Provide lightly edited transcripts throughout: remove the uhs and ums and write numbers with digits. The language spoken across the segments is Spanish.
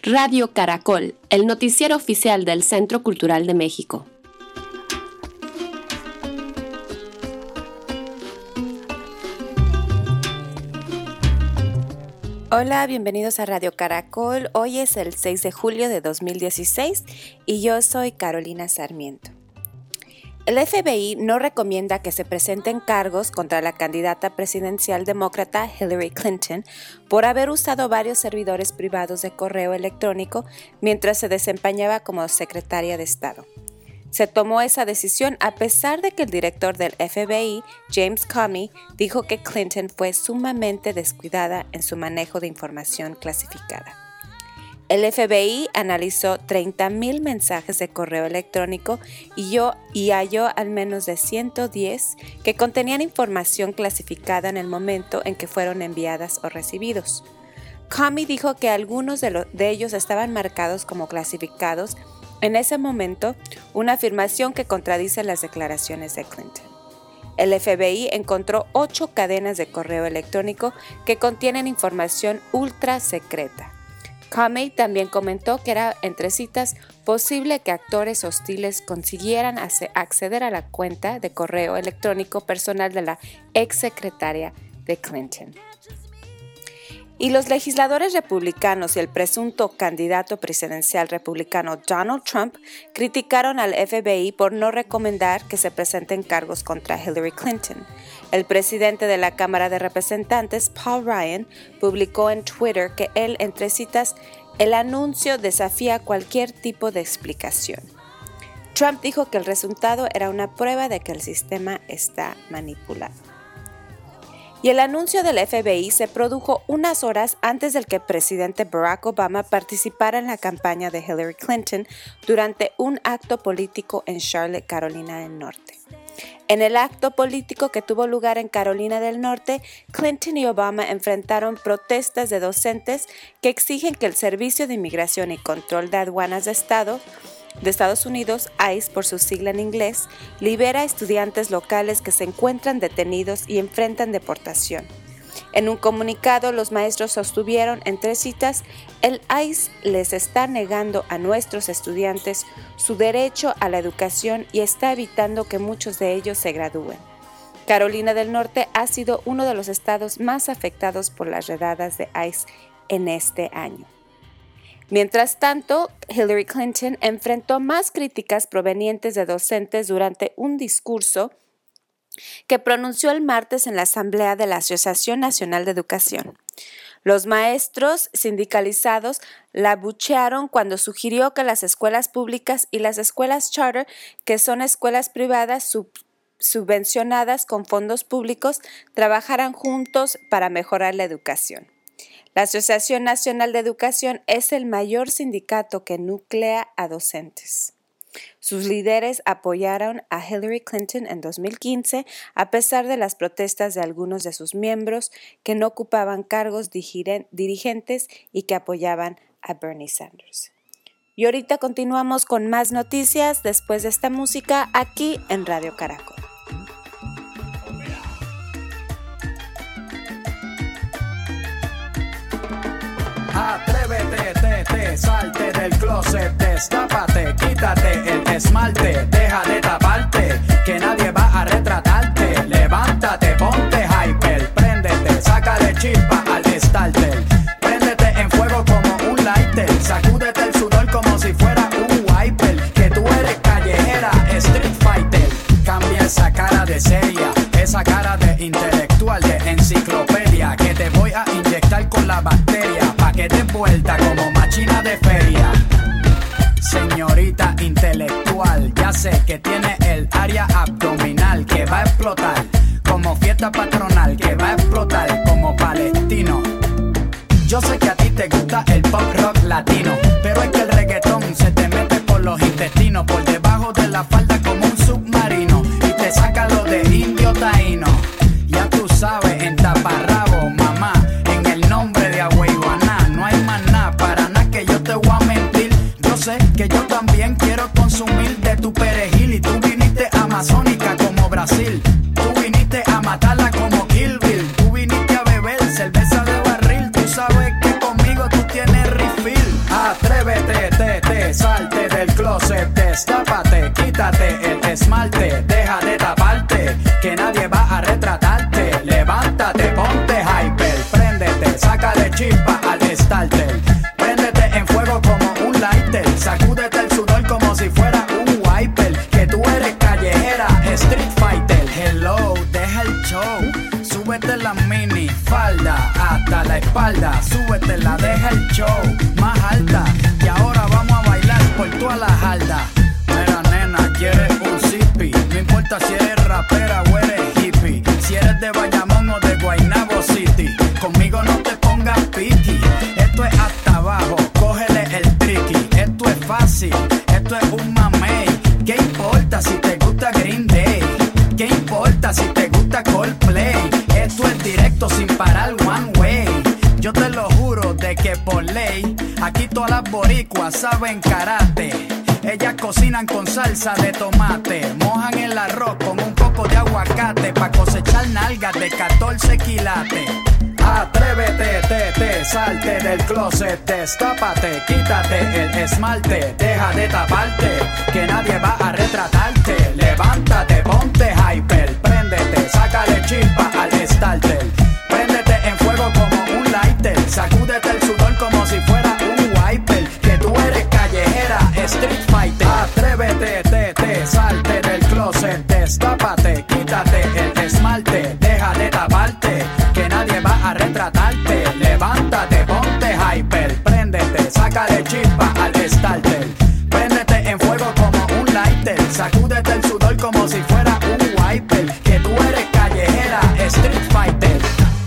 Radio Caracol, el noticiero oficial del Centro Cultural de México. Hola, bienvenidos a Radio Caracol. Hoy es el 6 de julio de 2016 y yo soy Carolina Sarmiento. El FBI no recomienda que se presenten cargos contra la candidata presidencial demócrata Hillary Clinton por haber usado varios servidores privados de correo electrónico mientras se desempeñaba como secretaria de Estado. Se tomó esa decisión a pesar de que el director del FBI, James Comey, dijo que Clinton fue sumamente descuidada en su manejo de información clasificada. El FBI analizó 30,000 mensajes de correo electrónico y halló al menos de 110 que contenían información clasificada en el momento en que fueron enviadas o recibidos. Comey dijo que algunos de ellos estaban marcados como clasificados en ese momento, una afirmación que contradice las declaraciones de Clinton. El FBI encontró 8 cadenas de correo electrónico que contienen información ultra secreta. Comey también comentó que era, entre citas, posible que actores hostiles consiguieran acceder a la cuenta de correo electrónico personal de la exsecretaria de Clinton. Y los legisladores republicanos y el presunto candidato presidencial republicano Donald Trump criticaron al FBI por no recomendar que se presenten cargos contra Hillary Clinton. El presidente de la Cámara de Representantes, Paul Ryan, publicó en Twitter que él, entre citas, el anuncio desafía cualquier tipo de explicación. Trump dijo que el resultado era una prueba de que el sistema está manipulado. Y el anuncio del FBI se produjo unas horas antes del que el presidente Barack Obama participara en la campaña de Hillary Clinton durante un acto político en Charlotte, Carolina del Norte. En el acto político que tuvo lugar en Carolina del Norte, Clinton y Obama enfrentaron protestas de docentes que exigen que el Servicio de Inmigración y Control de Aduanas de Estados Unidos, ICE por su sigla en inglés, libera a estudiantes locales que se encuentran detenidos y enfrentan deportación. En un comunicado, los maestros sostuvieron, entre citas, el ICE les está negando a nuestros estudiantes su derecho a la educación y está evitando que muchos de ellos se gradúen. Carolina del Norte ha sido uno de los estados más afectados por las redadas de ICE en este año. Mientras tanto, Hillary Clinton enfrentó más críticas provenientes de docentes durante un discurso que pronunció el martes en la Asamblea de la Asociación Nacional de Educación. Los maestros sindicalizados la abuchearon cuando sugirió que las escuelas públicas y las escuelas charter, que son escuelas privadas subvencionadas con fondos públicos, trabajaran juntos para mejorar la educación. La Asociación Nacional de Educación es el mayor sindicato que nuclea a docentes. Sus líderes apoyaron a Hillary Clinton en 2015 a pesar de las protestas de algunos de sus miembros que no ocupaban cargos dirigentes y que apoyaban a Bernie Sanders. Y ahorita continuamos con más noticias después de esta música aquí en Radio Caracol. Atrévete, salte del closet, destápate, quítate el esmalte, deja de taparte, que nadie va a retratarte. Levántate, ponte hyper, préndete, sácale chispa al starter. Préndete en fuego como un lighter, sacúdete el sudor como si fuera un wiper. Que tú eres callejera, street fighter. Cambia esa cara de seria, esa cara de intelectual, de enciclopedia, que te voy a inyectar con la bacteria, pa' que te vuelta como máquina de feria. Señorita intelectual, ya sé que tiene el área abdominal que va a explotar como fiesta patronal, que va a explotar como palestino. Yo sé que a ti te gusta el pop rock latino, pero es que el reggaetón se te mete por los intestinos, por debajo de la falda como un submarino, y te saca lo de indio taíno. Ya tú sabes, en taparrabo, mamá, en el nombre de Agüeyuaná, no hay más nada, para nada que yo te voy a mentir. Yo sé que yo también quiero consumir de tu perejil, y tú viniste amazónica como Brasil, tú viniste a matarla como Kill Bill, tú viniste a beber cerveza de barril, tú sabes que conmigo tú tienes refill. esmalte, deja de taparte, que nadie va a retratarte. Levántate, ponte hyper, préndete, sácale chispa al starter. Préndete en fuego como un lighter, sacúdete el sudor como si fuera un wiper. Que tú eres callejera, street fighter. Hello, deja el show, súbete la mini falda hasta la espalda, súbetela, deja el show más alta. Y ahora vamos a bailar por toda la jarda. Mira nena, quieres un zippy, no importa si eres rapera o eres hippie, si eres de Bayamón o de Guaynabo City, conmigo no te pongas piqui. Esto es hasta abajo, cógele el tricky. Esto es fácil, esto es un mamey. ¿Qué importa si te gusta Green Day? ¿Qué importa si te gusta Coldplay? Esto es directo sin parar one way. Yo te lo juro de que por ley, aquí todas las boricuas saben karate. Ellas cocinan con salsa de tomate, mojan el arroz con un poco de aguacate pa' cosechar nalgas de 14 quilates. Atrévete, salte del closet, destápate, quítate el esmalte, deja de taparte, que nadie va a retratarte. Levántate, ponte hyper, préndete, sácale chispa al starter. Préndete en fuego como un lighter, sacúdete el sudor como si fuera un wiper. Que tú eres callejera, street fighter. Atrévete, salte del closet, destápate, quítate el esmalte, deja de taparte, que nadie va a retratarte. Levántate, ponte hyper, préndete, sácale chispa al starter. Préndete en fuego como un lighter, sacúdete el sudor como si fuera un wiper. Que tú eres callejera, street fighter.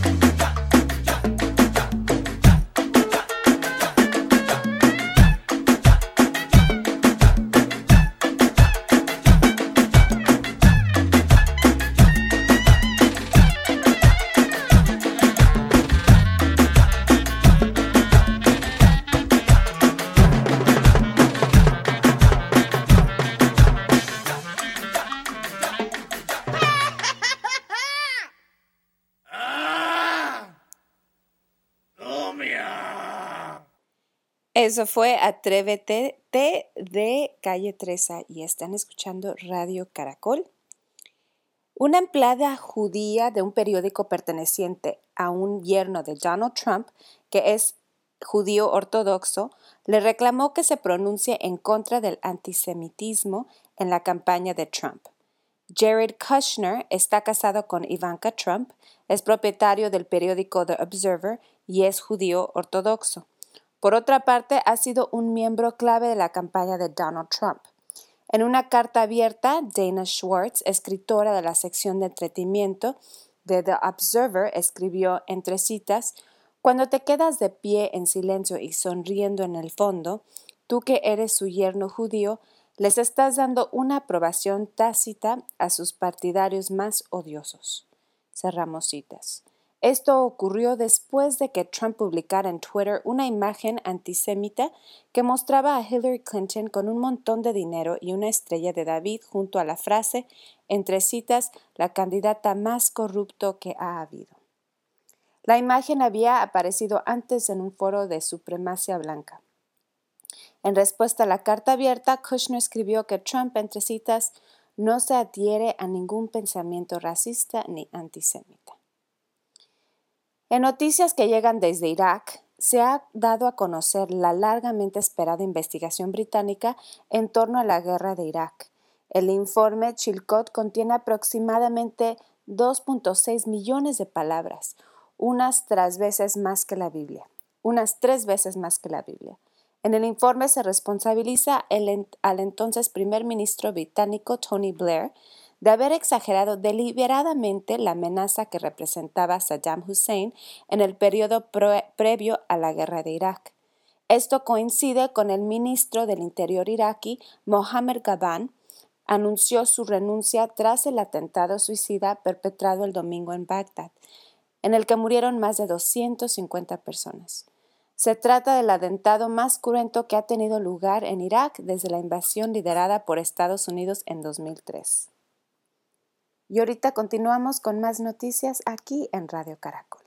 Eso fue Atrévete de Calle 13 y están escuchando Radio Caracol. Una empleada judía de un periódico perteneciente a un yerno de Donald Trump, que es judío ortodoxo, le reclamó que se pronuncie en contra del antisemitismo en la campaña de Trump. Jared Kushner está casado con Ivanka Trump, es propietario del periódico The Observer y es judío ortodoxo. Por otra parte, ha sido un miembro clave de la campaña de Donald Trump. En una carta abierta, Dana Schwartz, escritora de la sección de entretenimiento de The Observer, escribió entre citas: «Cuando te quedas de pie en silencio y sonriendo en el fondo, tú que eres su yerno judío, les estás dando una aprobación tácita a sus partidarios más odiosos». Cerramos citas. Esto ocurrió después de que Trump publicara en Twitter una imagen antisemita que mostraba a Hillary Clinton con un montón de dinero y una estrella de David junto a la frase, entre citas, «la candidata más corrupto que ha habido». La imagen había aparecido antes en un foro de supremacía blanca. En respuesta a la carta abierta, Kushner escribió que Trump, entre citas, no se adhiere a ningún pensamiento racista ni antisemita. En noticias que llegan desde Irak, se ha dado a conocer la largamente esperada investigación británica en torno a la guerra de Irak. El informe Chilcot contiene aproximadamente 2.6 millones de palabras, unas 3 veces más que la Biblia. En el informe se responsabiliza al entonces primer ministro británico Tony Blair de haber exagerado deliberadamente la amenaza que representaba Saddam Hussein en el periodo previo a la guerra de Irak. Esto coincide con el ministro del Interior iraquí, Mohammed Ghaban, anunció su renuncia tras el atentado suicida perpetrado el domingo en Bagdad, en el que murieron más de 250 personas. Se trata del atentado más cruento que ha tenido lugar en Irak desde la invasión liderada por Estados Unidos en 2003. Y ahorita continuamos con más noticias aquí en Radio Caracol.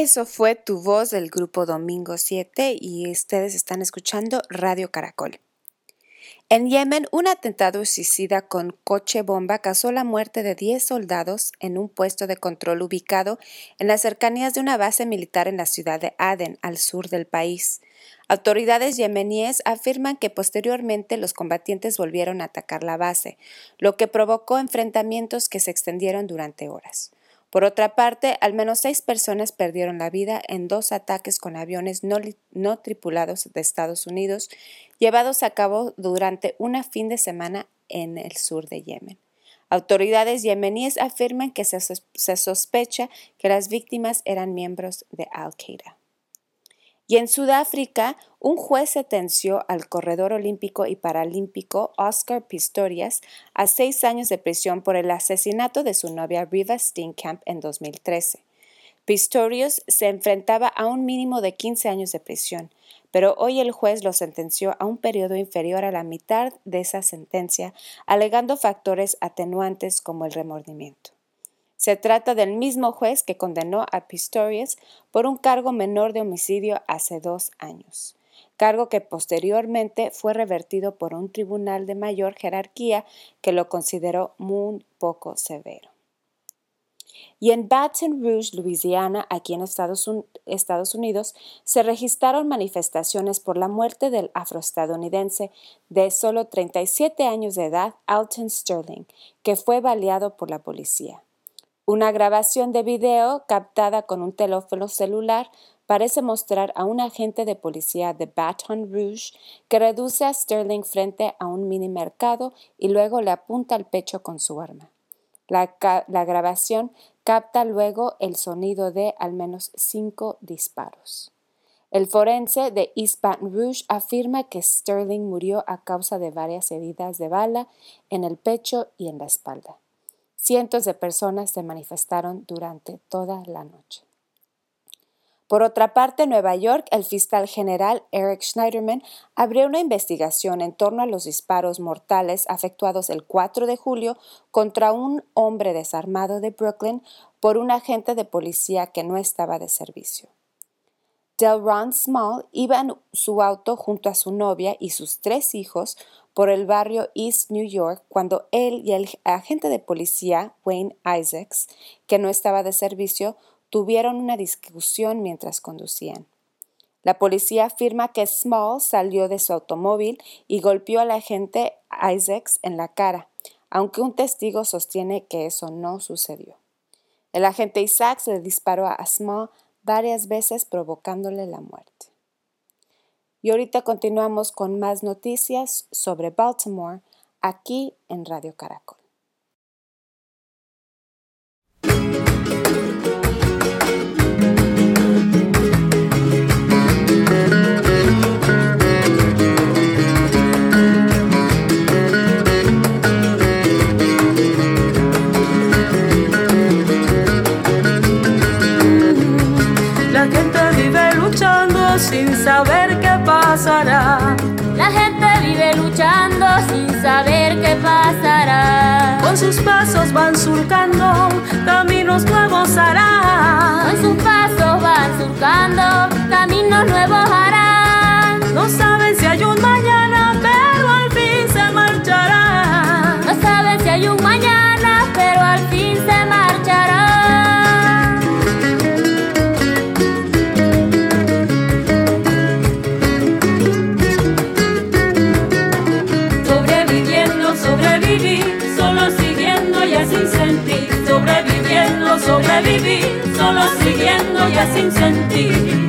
Eso fue Tu Voz del grupo Domingo 7 y ustedes están escuchando Radio Caracol. En Yemen, un atentado suicida con coche bomba causó la muerte de 10 soldados en un puesto de control ubicado en las cercanías de una base militar en la ciudad de Aden, al sur del país. Autoridades yemeníes afirman que posteriormente los combatientes volvieron a atacar la base, lo que provocó enfrentamientos que se extendieron durante horas. Por otra parte, al menos 6 personas perdieron la vida en 2 ataques con aviones no tripulados de Estados Unidos llevados a cabo durante un fin de semana en el sur de Yemen. Autoridades yemeníes afirman que se sospecha que las víctimas eran miembros de Al-Qaeda. Y en Sudáfrica, un juez sentenció al corredor olímpico y paralímpico Oscar Pistorius a 6 años de prisión por el asesinato de su novia Reeva Steenkamp en 2013. Pistorius se enfrentaba a un mínimo de 15 años de prisión, pero hoy el juez lo sentenció a un periodo inferior a la mitad de esa sentencia, alegando factores atenuantes como el remordimiento. Se trata del mismo juez que condenó a Pistorius por un cargo menor de homicidio hace 2 años, cargo que posteriormente fue revertido por un tribunal de mayor jerarquía que lo consideró muy poco severo. Y en Baton Rouge, Luisiana, aquí en Estados Unidos, se registraron manifestaciones por la muerte del afroestadounidense de solo 37 años de edad, Alton Sterling, que fue baleado por la policía. Una grabación de video captada con un teléfono celular parece mostrar a un agente de policía de Baton Rouge que reduce a Sterling frente a un minimercado y luego le apunta al pecho con su arma. La grabación capta luego el sonido de al menos 5 disparos. El forense de East Baton Rouge afirma que Sterling murió a causa de varias heridas de bala en el pecho y en la espalda. Cientos de personas se manifestaron durante toda la noche. Por otra parte, en Nueva York, el fiscal general Eric Schneiderman abrió una investigación en torno a los disparos mortales efectuados el 4 de julio contra un hombre desarmado de Brooklyn por un agente de policía que no estaba de servicio. Delron Small iba en su auto junto a su novia y sus 3 hijos por el barrio East New York cuando él y el agente de policía, Wayne Isaacs, que no estaba de servicio, tuvieron una discusión mientras conducían. La policía afirma que Small salió de su automóvil y golpeó al agente Isaacs en la cara, aunque un testigo sostiene que eso no sucedió. El agente Isaacs le disparó a Small varias veces provocándole la muerte. Y ahorita continuamos con más noticias sobre Baltimore aquí en Radio Caracol. La gente vive luchando sin saber qué pasará. La gente vive luchando sin saber qué pasará. Con sus pasos van surcando, caminos nuevos harán. Con sus pasos van surcando, caminos nuevos harán. No saben si hay un mañana, pero al fin se marcharán. No saben si hay un mañana, pero al fin se marcharán. Sobrevivir, solo siguiendo ya sin sentir.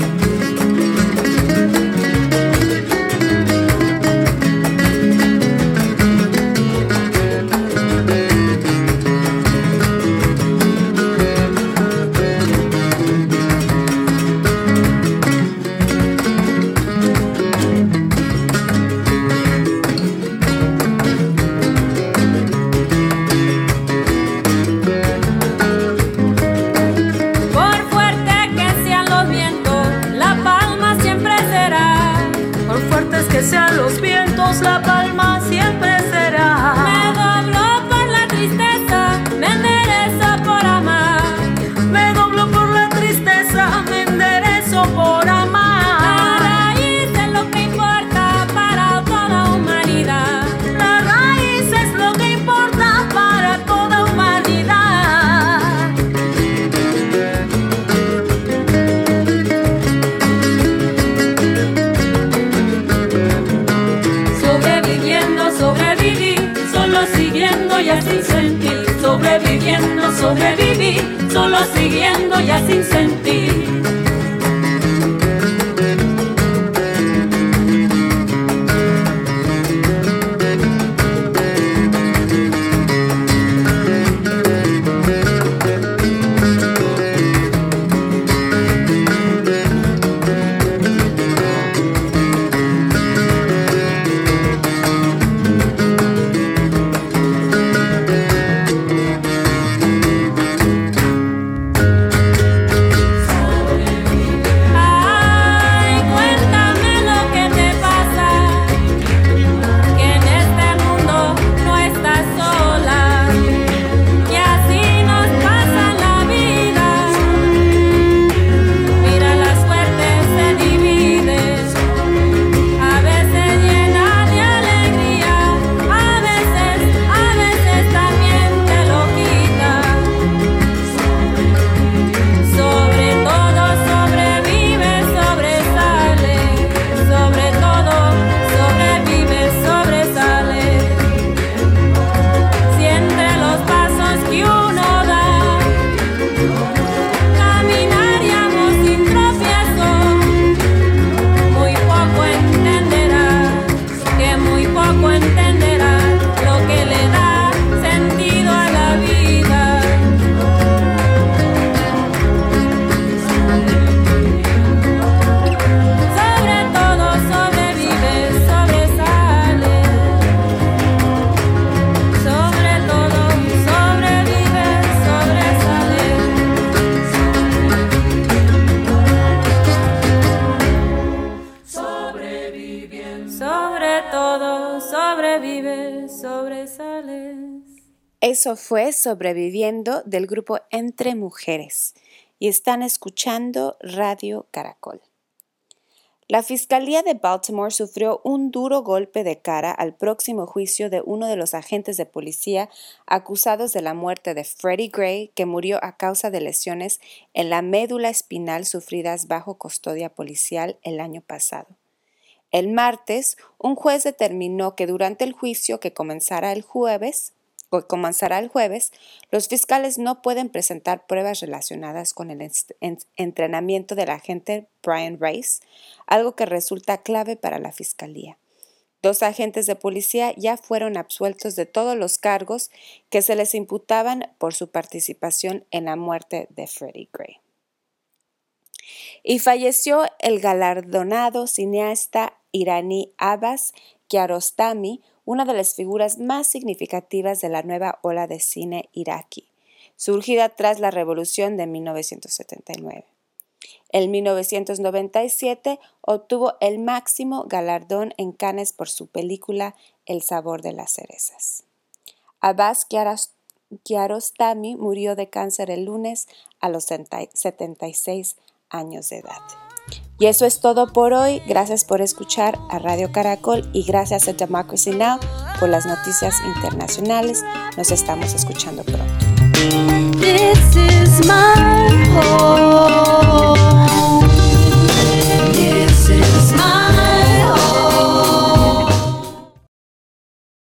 Que sean los vientos, la palma siempre será. Me doblo por la tristeza, me enderezo por amar. Me doblo por la tristeza, me siguiendo ya sin sentir, sobreviviendo, sobrevivir, solo siguiendo ya sin sentir. Eso fue Sobreviviendo del grupo Entre Mujeres y están escuchando Radio Caracol. La Fiscalía de Baltimore sufrió un duro golpe de cara al próximo juicio de uno de los agentes de policía acusados de la muerte de Freddie Gray, que murió a causa de lesiones en la médula espinal sufridas bajo custodia policial el año pasado. El martes, un juez determinó que durante el juicio que comenzará el jueves, los fiscales no pueden presentar pruebas relacionadas con el entrenamiento del agente Brian Rice, algo que resulta clave para la fiscalía. 2 agentes de policía ya fueron absueltos de todos los cargos que se les imputaban por su participación en la muerte de Freddie Gray. Y falleció el galardonado cineasta iraní Abbas Kiarostami, una de las figuras más significativas de la nueva ola de cine iraquí, surgida tras la revolución de 1979. En 1997 obtuvo el máximo galardón en Cannes por su película El sabor de las cerezas. Abbas Kiarostami murió de cáncer el lunes a los 76 años de edad. Y eso es todo por hoy. Gracias por escuchar a Radio Caracol y gracias a Democracy Now! Por las noticias internacionales. Nos estamos escuchando pronto. This is my